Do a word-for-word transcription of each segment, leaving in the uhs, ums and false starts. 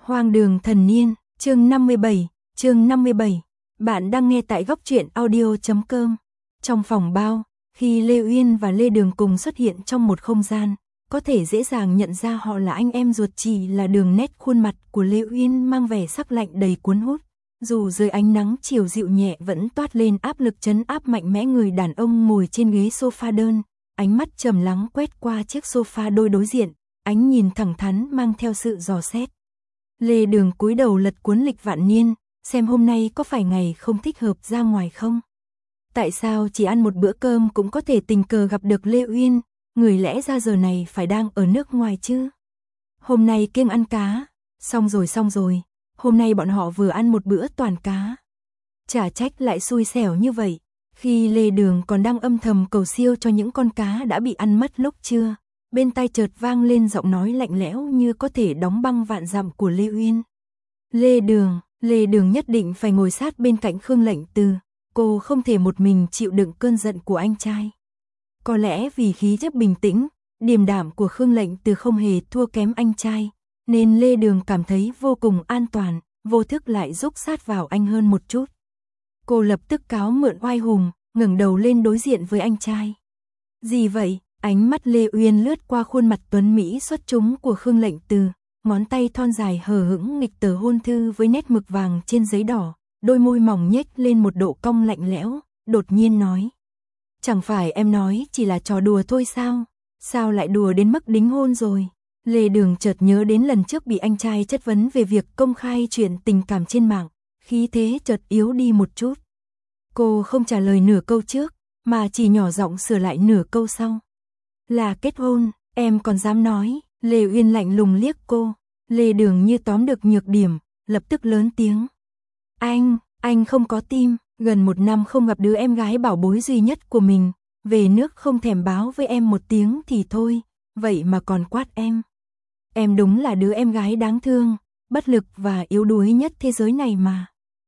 Hoang đường thần niên, chương năm mươi bảy, chương năm mươi bảy. Bạn đang nghe tại góc truyện audio chấm com. Trong phòng bao, khi Lê Uyên và Lê Đường cùng xuất hiện trong một không gian, có thể dễ dàng nhận ra họ là anh em ruột, chỉ là đường nét khuôn mặt của Lê Uyên mang vẻ sắc lạnh đầy cuốn hút. Dù dưới ánh nắng chiều dịu nhẹ vẫn toát lên áp lực trấn áp mạnh mẽ người đàn ông ngồi trên ghế sofa đơn, ánh mắt trầm lắng quét qua chiếc sofa đôi đối diện, ánh nhìn thẳng thắn mang theo sự dò xét. Lê Đường cúi đầu lật cuốn lịch vạn niên, xem hôm nay có phải ngày không thích hợp ra ngoài không. Tại sao chỉ ăn một bữa cơm cũng có thể tình cờ gặp được Lê Uyên, người lẽ ra giờ này phải đang ở nước ngoài chứ. Hôm nay kiêng ăn cá, xong rồi xong rồi, hôm nay bọn họ vừa ăn một bữa toàn cá. Chả trách lại xui xẻo như vậy, khi Lê Đường còn đang âm thầm cầu siêu cho những con cá đã bị ăn mất lúc trưa. Bên tai chợt vang lên giọng nói lạnh lẽo như có thể đóng băng vạn dặm của Lê Uyên. Lê Đường, Lê Đường nhất định phải ngồi sát bên cạnh Khương Lệnh Từ, cô không thể một mình chịu đựng cơn giận của anh trai. Có lẽ vì khí chất bình tĩnh, điềm đạm của Khương Lệnh Từ không hề thua kém anh trai, nên Lê Đường cảm thấy vô cùng an toàn, vô thức lại rúc sát vào anh hơn một chút. Cô lập tức cáo mượn oai hùng, ngẩng đầu lên đối diện với anh trai. Gì vậy? Ánh mắt Lê Uyên lướt qua khuôn mặt tuấn mỹ xuất chúng của Khương Lệnh Từ, ngón tay thon dài hờ hững nghịch tờ hôn thư với nét mực vàng trên giấy đỏ, đôi môi mỏng nhếch lên một độ cong lạnh lẽo, đột nhiên nói. Chẳng phải em nói chỉ là trò đùa thôi sao? Sao lại đùa đến mức đính hôn rồi? Lê Đường chợt nhớ đến lần trước bị anh trai chất vấn về việc công khai chuyện tình cảm trên mạng, khí thế chợt yếu đi một chút. Cô không trả lời nửa câu trước, mà chỉ nhỏ giọng sửa lại nửa câu sau. Là kết hôn, em còn dám nói. Lê Uyên lạnh lùng liếc cô. Lê Đường như tóm được nhược điểm, lập tức lớn tiếng. Anh, anh không có tim, gần một năm không gặp đứa em gái bảo bối duy nhất của mình, về nước không thèm báo với em một tiếng thì thôi, vậy mà còn quát em. Em đúng là đứa em gái đáng thương, bất lực và yếu đuối nhất thế giới này mà.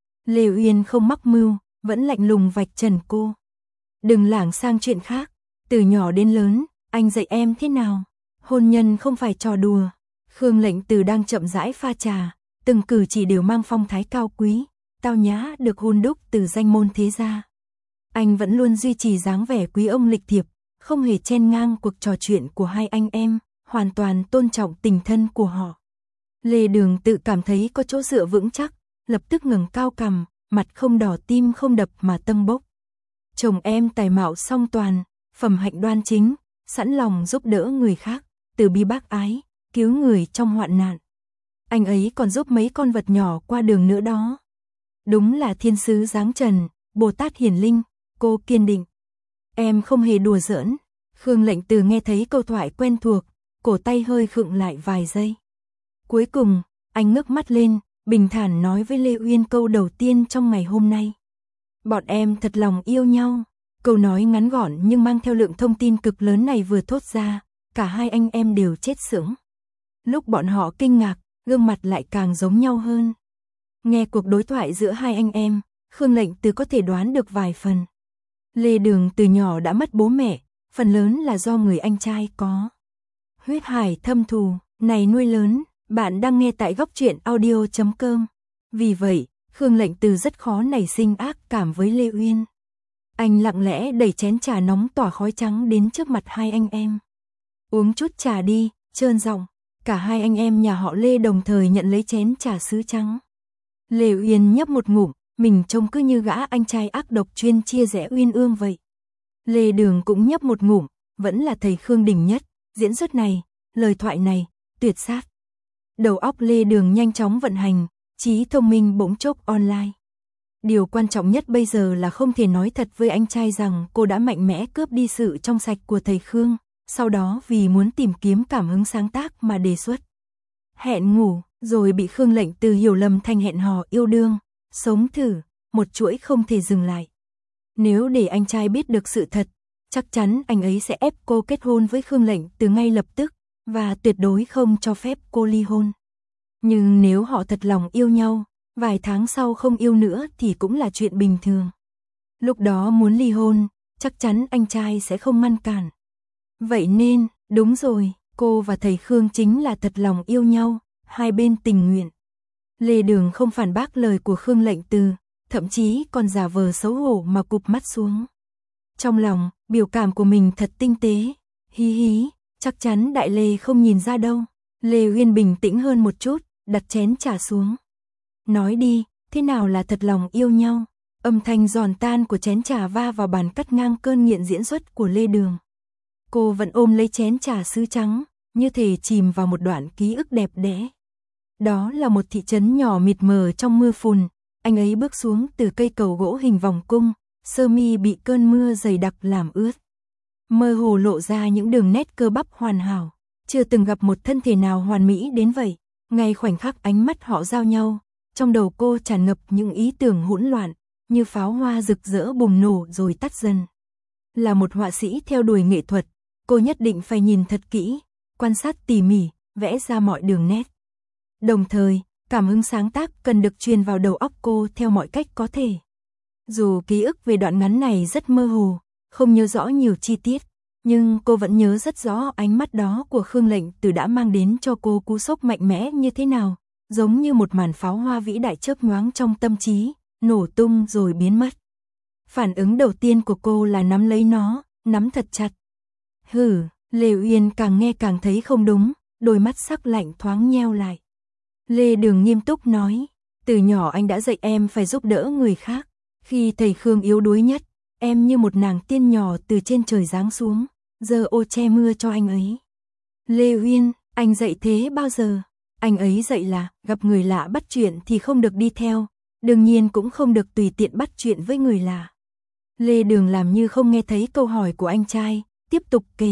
Lê Uyên không mắc mưu, vẫn lạnh lùng vạch trần cô. Đừng lảng sang chuyện khác, từ nhỏ đến lớn, anh dạy em thế nào? Hôn nhân không phải trò đùa. Khương Lệnh Từ đang chậm rãi pha trà, từng cử chỉ đều mang phong thái cao quý, tao nhã được hun đúc từ danh môn thế gia. Anh vẫn luôn duy trì dáng vẻ quý ông lịch thiệp, không hề chen ngang cuộc trò chuyện của hai anh em, hoàn toàn tôn trọng tình thân của họ. Lê Đường tự cảm thấy có chỗ dựa vững chắc, lập tức ngẩng cao cằm, mặt không đỏ tim không đập mà tâng bốc. Chồng em tài mạo song toàn, phẩm hạnh đoan chính, sẵn lòng giúp đỡ người khác, từ bi bác ái, cứu người trong hoạn nạn. Anh ấy còn giúp mấy con vật nhỏ qua đường nữa đó. Đúng là thiên sứ giáng trần, Bồ Tát hiển linh, cô kiên định. Em không hề đùa giỡn. Khương Lệnh Từ nghe thấy câu thoại quen thuộc, cổ tay hơi khựng lại vài giây. Cuối cùng, anh ngước mắt lên, bình thản nói với Lê Uyên câu đầu tiên trong ngày hôm nay. Bọn em thật lòng yêu nhau. Câu nói ngắn gọn nhưng mang theo lượng thông tin cực lớn này vừa thốt ra, cả hai anh em đều chết sững. Lúc bọn họ kinh ngạc, gương mặt lại càng giống nhau hơn. Nghe cuộc đối thoại giữa hai anh em, Khương Lệnh Từ có thể đoán được vài phần. Lê Đường từ nhỏ đã mất bố mẹ, phần lớn là do người anh trai có huyết hải thâm thù, này nuôi lớn. Bạn đang nghe tại góc truyện audio chấm com. Vì vậy, Khương Lệnh Từ rất khó nảy sinh ác cảm với Lê Uyên. Anh lặng lẽ đẩy chén trà nóng tỏa khói trắng đến trước mặt hai anh em. Uống chút trà đi, trơn giọng. Cả hai anh em nhà họ Lê đồng thời nhận lấy chén trà sứ trắng. Lê Uyên nhấp một ngụm, mình trông cứ như gã anh trai ác độc chuyên chia rẽ uyên ương vậy. Lê Đường cũng nhấp một ngụm, vẫn là thầy Khương đỉnh nhất, diễn xuất này, lời thoại này, tuyệt sát. Đầu óc Lê Đường nhanh chóng vận hành, trí thông minh bỗng chốc online. Điều quan trọng nhất bây giờ là không thể nói thật với anh trai rằng cô đã mạnh mẽ cướp đi sự trong sạch của thầy Khương, sau đó vì muốn tìm kiếm cảm hứng sáng tác mà đề xuất hẹn ngủ, rồi bị Khương Lệnh Từ hiểu lầm thành hẹn hò yêu đương, sống thử, một chuỗi không thể dừng lại. Nếu để anh trai biết được sự thật, chắc chắn anh ấy sẽ ép cô kết hôn với Khương Lệnh Từ ngay lập tức, và tuyệt đối không cho phép cô ly hôn. Nhưng nếu họ thật lòng yêu nhau, vài tháng sau không yêu nữa thì cũng là chuyện bình thường. Lúc đó muốn ly hôn, chắc chắn anh trai sẽ không ngăn cản. Vậy nên, đúng rồi, cô và thầy Khương chính là thật lòng yêu nhau, hai bên tình nguyện. Lê Đường không phản bác lời của Khương Lệnh Từ, thậm chí còn giả vờ xấu hổ mà cụp mắt xuống. Trong lòng, biểu cảm của mình thật tinh tế, hí hí, chắc chắn Đại Lê không nhìn ra đâu. Lê Uyên bình tĩnh hơn một chút, đặt chén trà xuống. Nói đi, thế nào là thật lòng yêu nhau? Âm thanh giòn tan của chén trà va vào bàn cắt ngang cơn nghiện diễn xuất của Lê Đường. Cô vẫn ôm lấy chén trà sứ trắng, như thể chìm vào một đoạn ký ức đẹp đẽ. Đó là một thị trấn nhỏ mịt mờ trong mưa phùn, anh ấy bước xuống từ cây cầu gỗ hình vòng cung, sơ mi bị cơn mưa dày đặc làm ướt. Mơ hồ lộ ra những đường nét cơ bắp hoàn hảo, chưa từng gặp một thân thể nào hoàn mỹ đến vậy. Ngay khoảnh khắc ánh mắt họ giao nhau, trong đầu cô tràn ngập những ý tưởng hỗn loạn, như pháo hoa rực rỡ bùng nổ rồi tắt dần. Là một họa sĩ theo đuổi nghệ thuật, cô nhất định phải nhìn thật kỹ, quan sát tỉ mỉ, vẽ ra mọi đường nét. Đồng thời, cảm hứng sáng tác cần được truyền vào đầu óc cô theo mọi cách có thể. Dù ký ức về đoạn ngắn này rất mơ hồ, không nhớ rõ nhiều chi tiết, nhưng cô vẫn nhớ rất rõ ánh mắt đó của Khương Lệnh Từ đã mang đến cho cô cú sốc mạnh mẽ như thế nào, giống như một màn pháo hoa vĩ đại chớp nhoáng trong tâm trí, nổ tung rồi biến mất. Phản ứng đầu tiên của cô là nắm lấy nó, nắm thật chặt. Hừ, Lê Uyên càng nghe càng thấy không đúng, đôi mắt sắc lạnh thoáng nheo lại. Lê Đường nghiêm túc nói, từ nhỏ anh đã dạy em phải giúp đỡ người khác. Khi thầy Khương yếu đuối nhất, em như một nàng tiên nhỏ từ trên trời giáng xuống, giơ ô che mưa cho anh ấy. Lê Uyên, anh dạy thế bao giờ? Anh ấy dạy là, gặp người lạ bắt chuyện thì không được đi theo, đương nhiên cũng không được tùy tiện bắt chuyện với người lạ. Lê Đường làm như không nghe thấy câu hỏi của anh trai, tiếp tục kể.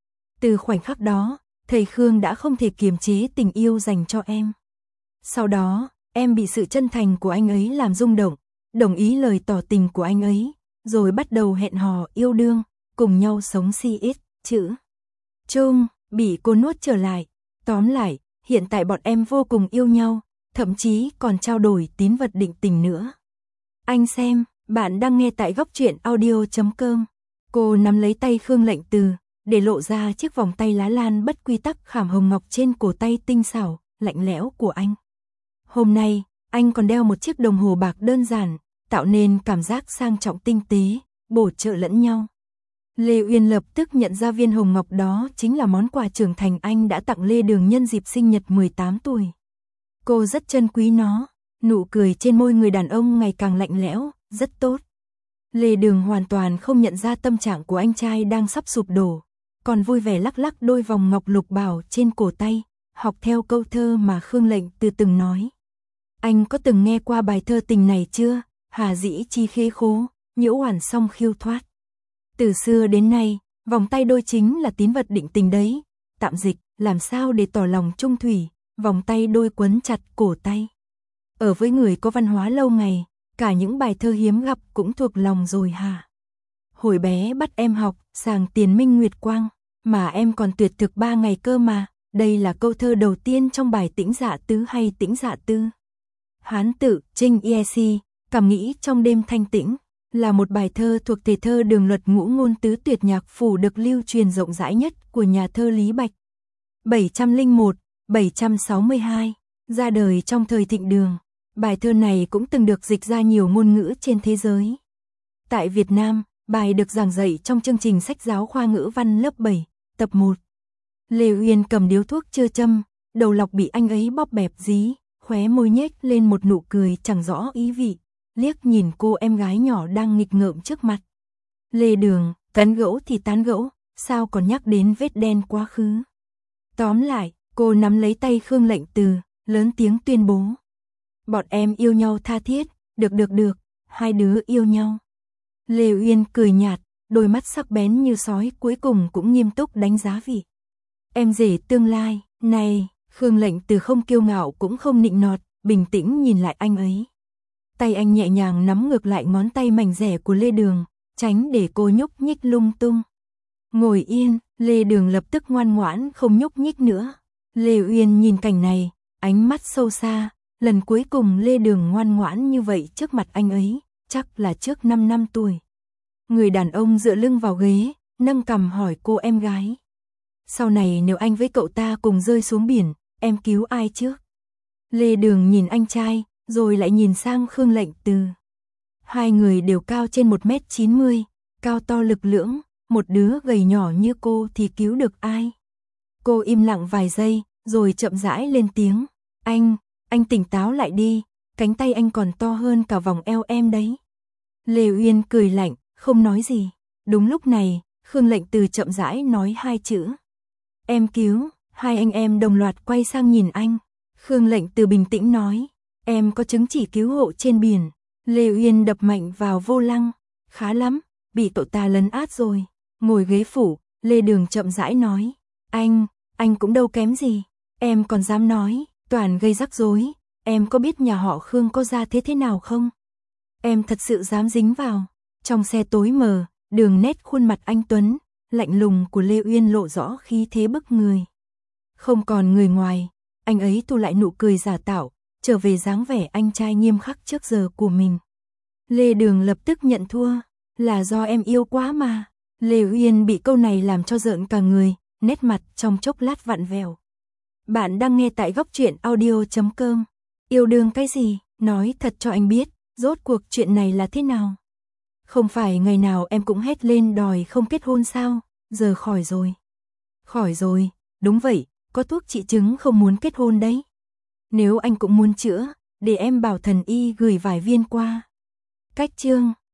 Từ khoảnh khắc đó, thầy Khương đã không thể kiềm chế tình yêu dành cho em. Sau đó, em bị sự chân thành của anh ấy làm rung động, đồng ý lời tỏ tình của anh ấy, rồi bắt đầu hẹn hò yêu đương, cùng nhau sống si ít, chữ. Chung, bị cô nuốt trở lại. Tóm lại, hiện tại bọn em vô cùng yêu nhau, thậm chí còn trao đổi tín vật định tình nữa. Anh xem, bạn đang nghe tại góc truyện audio chấm com. Cô nắm lấy tay Khương Lệnh Từ, để lộ ra chiếc vòng tay lá lan bất quy tắc khảm hồng ngọc trên cổ tay tinh xảo, lạnh lẽo của anh. Hôm nay, anh còn đeo một chiếc đồng hồ bạc đơn giản, tạo nên cảm giác sang trọng tinh tế, bổ trợ lẫn nhau. Lê Uyên lập tức nhận ra viên hồng ngọc đó chính là món quà trưởng thành anh đã tặng Lê Đường nhân dịp sinh nhật mười tám tuổi. Cô rất trân quý nó, nụ cười trên môi người đàn ông ngày càng lạnh lẽo, rất tốt. Lê Đường hoàn toàn không nhận ra tâm trạng của anh trai đang sắp sụp đổ, còn vui vẻ lắc lắc đôi vòng ngọc lục bảo trên cổ tay, học theo câu thơ mà Khương Lệnh Từ từng nói. Anh có từng nghe qua bài thơ tình này chưa? Hà dĩ chi khế khố, nhiễu oản song khiêu thoát. Từ xưa đến nay, vòng tay đôi chính là tín vật định tình đấy. Tạm dịch, làm sao để tỏ lòng trung thủy, vòng tay đôi quấn chặt cổ tay. Ở với người có văn hóa lâu ngày, cả những bài thơ hiếm gặp cũng thuộc lòng rồi hả? Hồi bé bắt em học, sàng tiền minh nguyệt quang, mà em còn tuyệt thực ba ngày cơ mà. Đây là câu thơ đầu tiên trong bài Tĩnh Dạ Tứ hay Tĩnh Dạ Tư. Hán tự, Trinh e xê, cảm nghĩ trong đêm thanh tĩnh, là một bài thơ thuộc thể thơ đường luật ngũ ngôn tứ tuyệt nhạc phủ được lưu truyền rộng rãi nhất của nhà thơ Lý Bạch. bảy trăm lẻ một, bảy trăm sáu mươi hai, ra đời trong thời Thịnh Đường, bài thơ này cũng từng được dịch ra nhiều ngôn ngữ trên thế giới. Tại Việt Nam, bài được giảng dạy trong chương trình sách giáo khoa ngữ văn lớp bảy, tập một. Lê Uyên cầm điếu thuốc chưa châm, đầu lọc bị anh ấy bóp bẹp dí, khóe môi nhếch lên một nụ cười chẳng rõ ý vị, liếc nhìn cô em gái nhỏ đang nghịch ngợm trước mặt. Lê Đường, tán gẫu thì tán gẫu, sao còn nhắc đến vết đen quá khứ. Tóm lại, cô nắm lấy tay Khương Lệnh Từ, lớn tiếng tuyên bố. Bọn em yêu nhau tha thiết, được được được, hai đứa yêu nhau. Lê Uyên cười nhạt, đôi mắt sắc bén như sói cuối cùng cũng nghiêm túc đánh giá vị. Em rể tương lai, này, Khương Lệnh Từ không kiêu ngạo cũng không nịnh nọt, bình tĩnh nhìn lại anh ấy. Tay anh nhẹ nhàng nắm ngược lại ngón tay mảnh rẻ của Lê Đường, tránh để cô nhúc nhích lung tung. Ngồi yên, Lê Đường lập tức ngoan ngoãn không nhúc nhích nữa. Lê Uyên nhìn cảnh này, ánh mắt sâu xa, lần cuối cùng Lê Đường ngoan ngoãn như vậy trước mặt anh ấy, chắc là trước năm năm tuổi. Người đàn ông dựa lưng vào ghế, nâng cằm hỏi cô em gái. Sau này nếu anh với cậu ta cùng rơi xuống biển, em cứu ai trước? Lê Đường nhìn anh trai, rồi lại nhìn sang Khương Lệnh Từ. Hai người đều cao trên một mét chín mươi, cao to lực lưỡng, một đứa gầy nhỏ như cô thì cứu được ai. Cô im lặng vài giây, rồi chậm rãi lên tiếng. Anh, anh tỉnh táo lại đi, cánh tay anh còn to hơn cả vòng eo em đấy. Lê Uyên cười lạnh, không nói gì. Đúng lúc này, Khương Lệnh Từ chậm rãi nói hai chữ. Em cứu, hai anh em đồng loạt quay sang nhìn anh. Khương Lệnh Từ bình tĩnh nói, em có chứng chỉ cứu hộ trên biển. Lê Uyên đập mạnh vào vô lăng, khá lắm, bị cậu ta lấn át rồi. Ngồi ghế phủ, Lê Đường chậm rãi nói, anh, anh cũng đâu kém gì, em còn dám nói, toàn gây rắc rối, em có biết nhà họ Khương có ra thế thế nào không? Em thật sự dám dính vào. Trong xe tối mờ, đường nét khuôn mặt anh tuấn, lạnh lùng của Lê Uyên lộ rõ khí thế bức người. Không còn người ngoài, anh ấy thu lại nụ cười giả tạo, trở về dáng vẻ anh trai nghiêm khắc trước giờ của mình. Lê Đường lập tức nhận thua, là do em yêu quá mà. Lê Uyên bị câu này làm cho rợn cả người, nét mặt trong chốc lát vặn vẹo. Bạn đang nghe tại góc truyện audio chấm com. Yêu đương cái gì, nói thật cho anh biết, rốt cuộc chuyện này là thế nào? Không phải ngày nào em cũng hét lên đòi không kết hôn sao, giờ khỏi rồi. Khỏi rồi, đúng vậy, có thuốc trị chứng không muốn kết hôn đấy. Nếu anh cũng muốn chữa, để em bảo thần y gửi vài viên qua. Cách chương